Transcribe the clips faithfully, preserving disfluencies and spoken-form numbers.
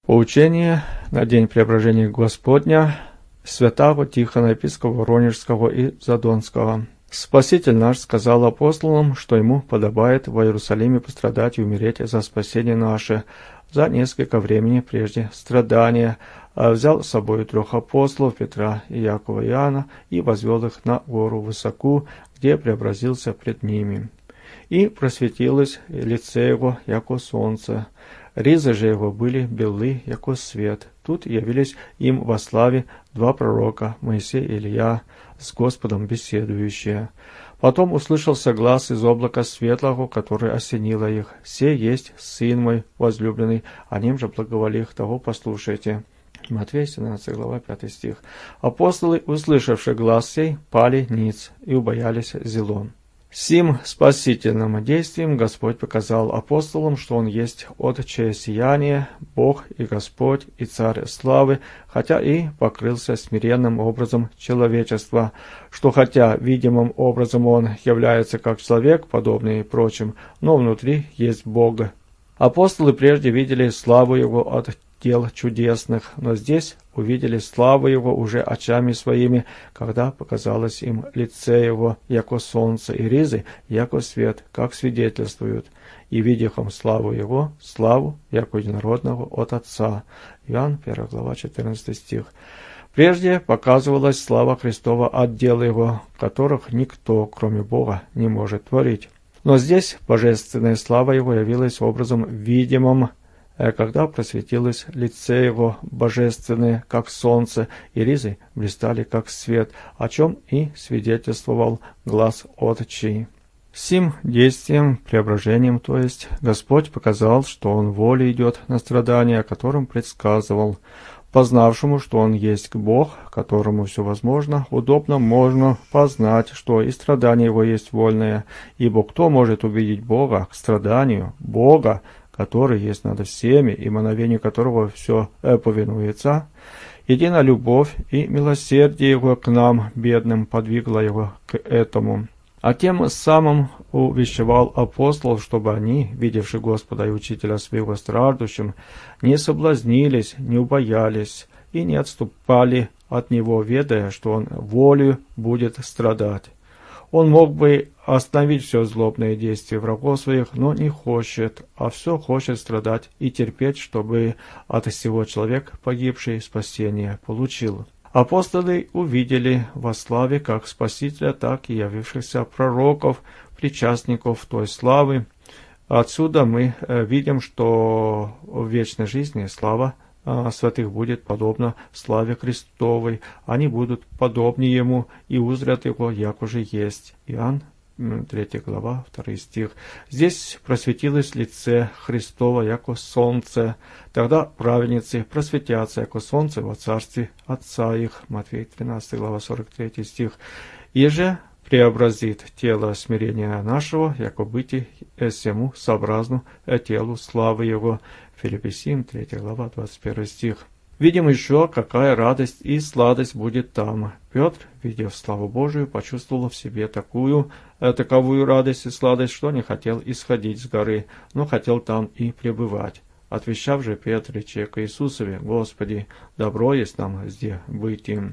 Поучение на день преображения Господня святого Тихона, епископа Воронежского и Задонского. Спаситель наш сказал апостолам, что ему подобает в Иерусалиме пострадать и умереть за спасение наше. За несколько времени прежде страдания взял с собой трех апостолов, Петра, Иакова и Иоанна, и возвел их на гору высоку, где преобразился пред ними. И просветилось лице его, яко солнце. Ризы же его были белы, яко свет. Тут явились им во славе два пророка, Моисей и Илья, с Господом беседующие. Потом услышался глас из облака светлого, который осенило их. «Се есть Сын мой возлюбленный, о нем же благоволи их, того послушайте». Матфея семнадцатая глава, пятый стих. Апостолы, услышавши глас сей, пали ниц и убоялись зелон. Сим спасительным действием Господь показал апостолам, что Он есть отчее сияние, Бог и Господь и Царь славы, хотя и покрылся смиренным образом человечества, что хотя видимым образом Он является как человек, подобный прочим, но внутри есть Бог. Апостолы прежде видели славу Его от дел чудесных, но здесь увидели славу Его уже очами своими, когда показалось им лице Его, яко солнце, и ризы, яко свет, как свидетельствуют. И видихом славу Его, славу, яко единородного от Отца. Иоанн, первая глава, четырнадцатый стих. Прежде показывалась слава Христова от дел Его, которых никто, кроме Бога, не может творить. Но здесь божественная слава Его явилась образом видимым, когда просветилось лице Его божественное, как солнце, и ризы блистали, как свет, о чем и свидетельствовал глас Отчий. Сим действием, преображением, то есть, Господь показал, что Он волей идет на страдания, о котором предсказывал. Познавшему, что Он есть Бог, которому все возможно, удобно можно познать, что и страдание Его есть вольное, ибо кто может увидеть Бога к страданию, Бога, который есть над всеми, и мановению которого все повинуется, единая любовь и милосердие Его к нам, бедным, подвигло Его к этому. А тем самым увещевал апостолов, чтобы они, видевши Господа и Учителя своего страждущим, не соблазнились, не убоялись и не отступали от Него, ведая, что Он волею будет страдать. Он мог бы остановить все злобное действие врагов своих, но не хочет, а все хочет страдать и терпеть, чтобы от всего человек, погибший, спасение получил. Апостолы увидели во славе как Спасителя, так и явившихся пророков, причастников той славы. Отсюда мы видим, что в вечной жизни слава святых будет подобна славе Христовой. Они будут подобны Ему и узрят Его, як уже есть. Иоанн, третья глава, второй стих. Здесь просветилось лице Христово, яко солнце. Тогда праведницы просветятся, яко солнце во царстве Отца их. Матфея тринадцатая глава, сорок третий стих. Еже преобразит тело смирения нашего, яко быти сему сообразну телу славы Его. Филиппийцам, третья глава, двадцать первый стих. Видим еще, какая радость и сладость будет там. Петр, видев славу Божию, почувствовал в себе такую, э, таковую радость и сладость, что не хотел исходить с горы, но хотел там и пребывать. Отвещав же Петр, рече к Иисусове: «Господи, добро есть нам здесь быть им».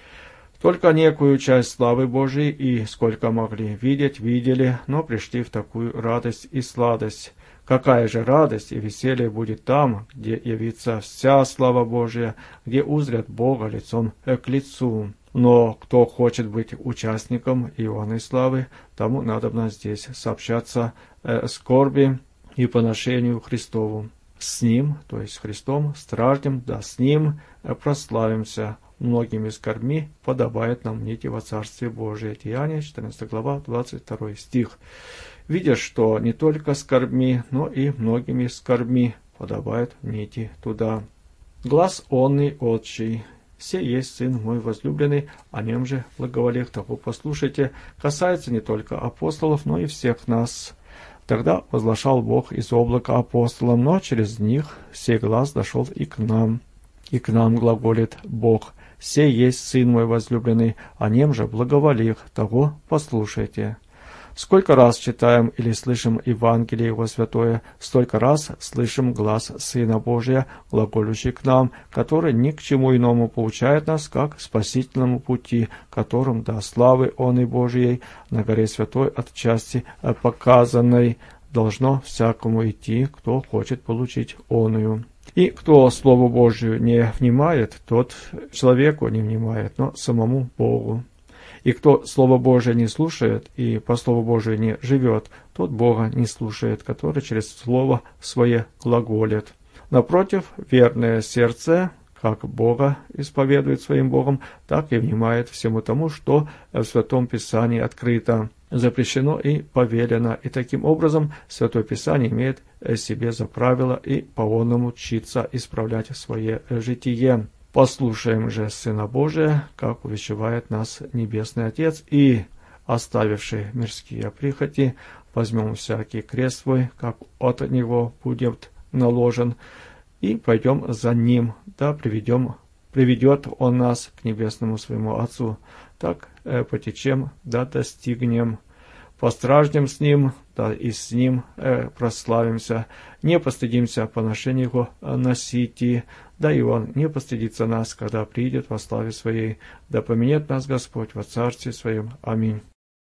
Только некую часть славы Божией и сколько могли видеть, видели, но пришли в такую радость и сладость. Какая же радость и веселье будет там, где явится вся слава Божия, где узрят Бога лицом к лицу. Но кто хочет быть участником ионной славы, тому надобно здесь сообщаться э, скорби и поношению Христову. С Ним, то есть с Христом, страждем, да с Ним э, прославимся. Многими скорбми подобает нам нити во Царстве Божие. Деяния, четырнадцатая глава, двадцать второй стих. Видя, что не только скорбми, но и многими скорбми подобает нити туда. Глас онный отчий. Се есть Сын мой возлюбленный, о нем же благоволих, того послушайте, касается не только апостолов, но и всех нас. Тогда возглашал Бог из облака апостолам, но через них сей глас дошел и к нам. И к нам глаголит Бог: «Се есть Сын мой возлюбленный, о нем же благоволих, того послушайте». Сколько раз читаем или слышим Евангелие Его Святое, столько раз слышим глас Сына Божия, глаголющий к нам, который ни к чему иному поучает нас, как к спасительному пути, которым до славы Он и Божией на горе Святой от части показанной должно всякому идти, кто хочет получить оную. И кто Слову Божию не внимает, тот человеку не внимает, но самому Богу. И кто Слово Божие не слушает и по Слову Божию не живет, тот Бога не слушает, который через Слово Свое глаголит. Напротив, верное сердце, как Бога исповедует своим Богом, так и внимает всему тому, что в Святом Писании открыто, запрещено и повелено. И таким образом Святое Писание имеет себе за правило и по-оному учиться исправлять свое житие. Послушаем же Сына Божия, как увещевает нас Небесный Отец, и, оставивший мирские прихоти, возьмем всякий крест свой, как от Него будет наложен, и пойдем за Ним, да приведем, приведет Он нас к Небесному Своему Отцу. Так э, потечем, да достигнем, постраждем с Ним, да и с Ним э, прославимся, не постыдимся поношения Его носить, да и Он не постыдится нас, когда придет во славе Своей, да поменяет нас Господь во Царстве Своем. Аминь.